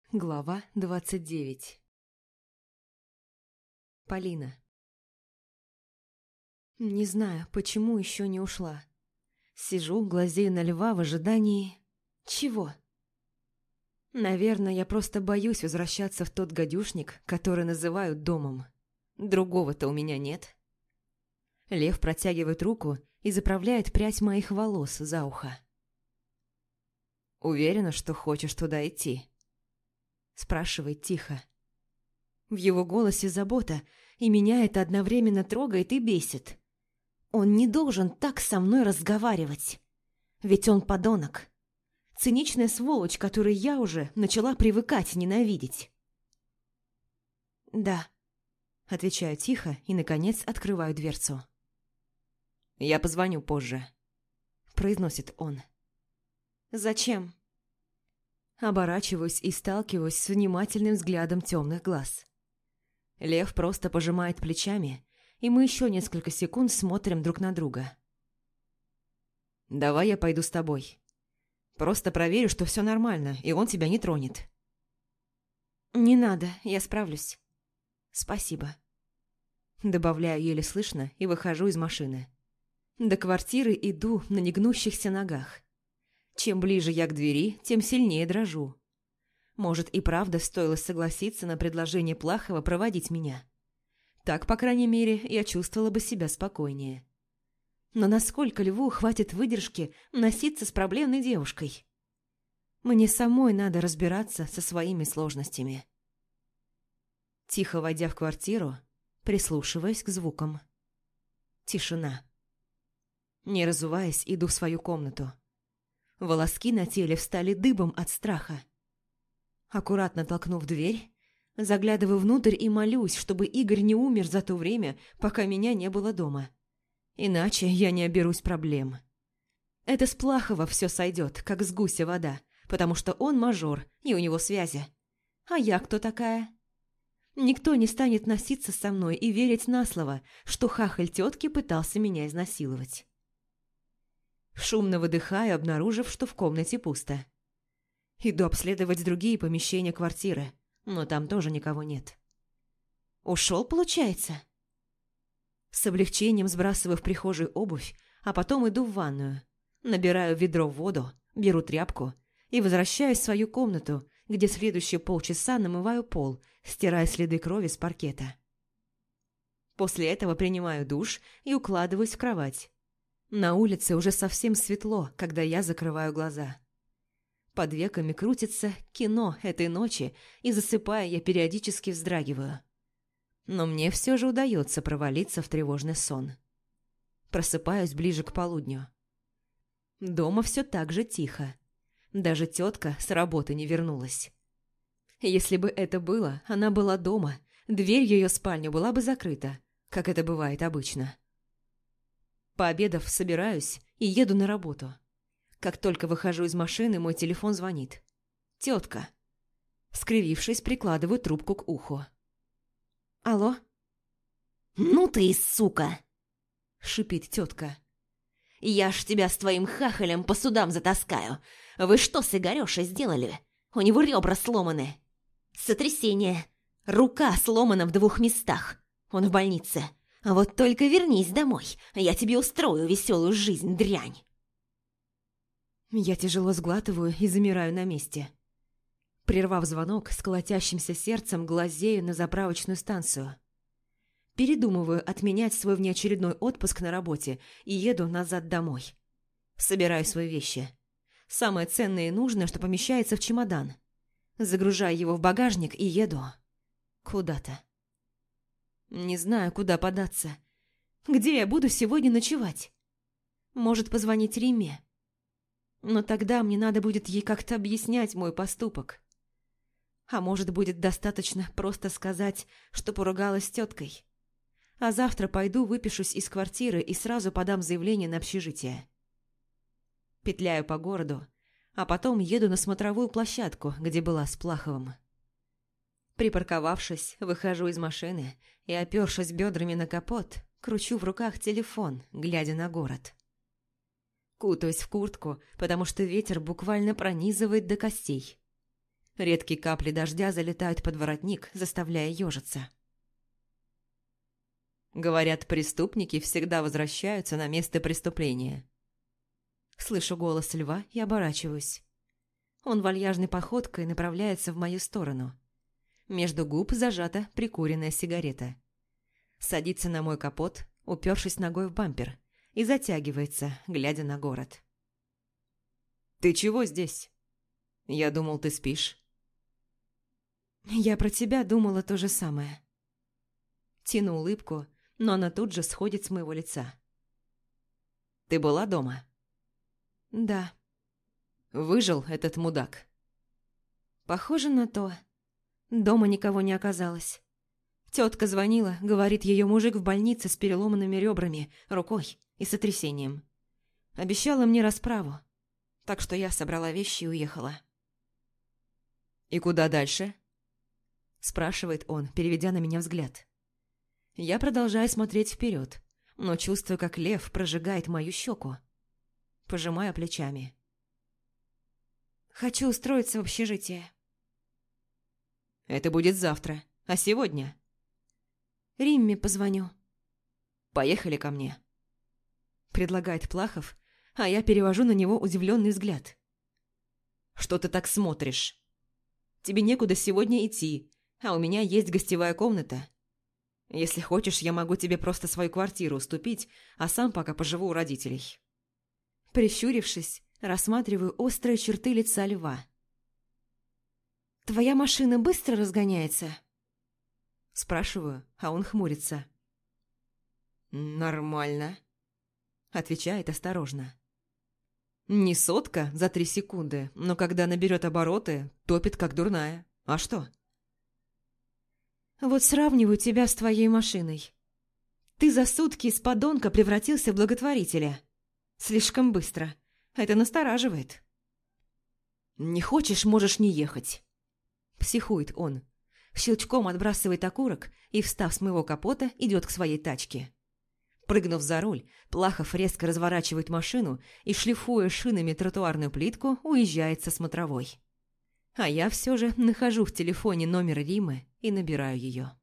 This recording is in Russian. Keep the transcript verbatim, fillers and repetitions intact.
Глава двадцать девять. Полина. Не знаю, почему еще не ушла. Сижу, глазею на льва в ожидании... Чего? Наверное, я просто боюсь возвращаться в тот гадюшник, который называют домом. Другого-то у меня нет. Лев протягивает руку и заправляет прядь моих волос за ухо. «Уверена, что хочешь туда идти?» Спрашивает тихо. В его голосе забота, и меня это одновременно трогает и бесит. Он не должен так со мной разговаривать. Ведь он подонок. Циничная сволочь, которой я уже начала привыкать ненавидеть. «Да», — отвечаю тихо и, наконец, открываю дверцу. «Я позвоню позже», — произносит он. «Зачем?» Оборачиваюсь и сталкиваюсь с внимательным взглядом темных глаз. Лев просто пожимает плечами, и мы еще несколько секунд смотрим друг на друга. «Давай я пойду с тобой. Просто проверю, что все нормально, и он тебя не тронет». «Не надо, я справлюсь. Спасибо». Добавляю еле слышно и выхожу из машины. До квартиры иду на негнущихся ногах. Чем ближе я к двери, тем сильнее дрожу. Может, и правда стоило согласиться на предложение Плахова проводить меня. Так, по крайней мере, я чувствовала бы себя спокойнее. Но насколько Льву хватит выдержки носиться с проблемной девушкой? Мне самой надо разбираться со своими сложностями. Тихо войдя в квартиру, прислушиваясь к звукам. Тишина. Не разуваясь, иду в свою комнату. Волоски на теле встали дыбом от страха. Аккуратно толкнув дверь, заглядываю внутрь и молюсь, чтобы Игорь не умер за то время, пока меня не было дома. Иначе я не оберусь проблем. Это с Плахова все сойдет, как с гуся вода, потому что он мажор, и у него связи. А я кто такая? Никто не станет носиться со мной и верить на слово, что хахаль тетки пытался меня изнасиловать. Шумно выдыхаю, обнаружив, что в комнате пусто. Иду обследовать другие помещения квартиры, но там тоже никого нет. Ушел, получается? С облегчением сбрасываю в прихожей обувь, а потом иду в ванную. Набираю в ведро воду, беру тряпку и возвращаюсь в свою комнату, где следующие полчаса намываю пол, стирая следы крови с паркета. После этого принимаю душ и укладываюсь в кровать. На улице уже совсем светло, когда я закрываю глаза. Под веками крутится кино этой ночи, и, засыпая, я периодически вздрагиваю. Но мне все же удается провалиться в тревожный сон. Просыпаюсь ближе к полудню. Дома все так же тихо. Даже тетка с работы не вернулась. Если бы это было, она была дома, дверь в ее спальню была бы закрыта, как это бывает обычно. Пообедав, собираюсь и еду на работу. Как только выхожу из машины, мой телефон звонит. Тетка. Скривившись, прикладываю трубку к уху. «Алло?» «Ну ты и сука!» – шипит тетка. «Я ж тебя с твоим хахалем по судам затаскаю. Вы что с Игорешей сделали? У него ребра сломаны. Сотрясение. Рука сломана в двух местах. Он в больнице. А вот только вернись домой, я тебе устрою веселую жизнь, дрянь!» Я тяжело сглатываю и замираю на месте. Прервав звонок, с колотящимся сердцем глазею на заправочную станцию. Передумываю отменять свой внеочередной отпуск на работе и еду назад домой. Собираю свои вещи. Самое ценное и нужное, что помещается в чемодан. Загружаю его в багажник и еду куда-то. Не знаю, куда податься. Где я буду сегодня ночевать? Может, позвонить Римме? Но тогда мне надо будет ей как-то объяснять мой поступок. А может, будет достаточно просто сказать, что поругалась с теткой. А завтра пойду, выпишусь из квартиры и сразу подам заявление на общежитие. Петляю по городу, а потом еду на смотровую площадку, где была с Плаховым. Припарковавшись, выхожу из машины и, опёршись бедрами на капот, кручу в руках телефон, глядя на город. Кутаюсь в куртку, потому что ветер буквально пронизывает до костей. Редкие капли дождя залетают под воротник, заставляя ежиться. Говорят, преступники всегда возвращаются на место преступления. Слышу голос льва и оборачиваюсь. Он вальяжной походкой направляется в мою сторону. Между губ зажата прикуренная сигарета. Садится на мой капот, упершись ногой в бампер, и затягивается, глядя на город. «Ты чего здесь? Я думал, ты спишь». «Я про тебя думала то же самое». Тяну улыбку, но она тут же сходит с моего лица. «Ты была дома?» «Да». «Выжил этот мудак?» «Похоже на то. Дома никого не оказалось. Тетка звонила, говорит, ее мужик в больнице с переломанными ребрами, рукой и сотрясением. Обещала мне расправу, так что я собрала вещи и уехала». «И куда дальше?» Спрашивает он, переведя на меня взгляд. Я продолжаю смотреть вперед, но чувствую, как лев прожигает мою щеку. Пожимаю плечами. «Хочу устроиться в общежитие». «Это будет завтра, а сегодня?» «Римме позвоню». «Поехали ко мне», — предлагает Плахов, а я перевожу на него удивленный взгляд. «Что ты так смотришь? Тебе некуда сегодня идти, а у меня есть гостевая комната. Если хочешь, я могу тебе просто свою квартиру уступить, а сам пока поживу у родителей». Прищурившись, рассматриваю острые черты лица льва. «Твоя машина быстро разгоняется?» Спрашиваю, а он хмурится. «Нормально», — отвечает осторожно. «Не сотка за три секунды, но когда наберет обороты, топит как дурная. А что?» «Вот сравниваю тебя с твоей машиной. Ты за сутки из подонка превратился в благотворителя. Слишком быстро. Это настораживает». «Не хочешь, можешь не ехать», — психует он. Щелчком отбрасывает окурок и, встав с моего капота, идет к своей тачке. Прыгнув за руль, Плахов резко разворачивает машину и, шлифуя шинами тротуарную плитку, уезжает со смотровой. А я все же нахожу в телефоне номер Римы и набираю ее.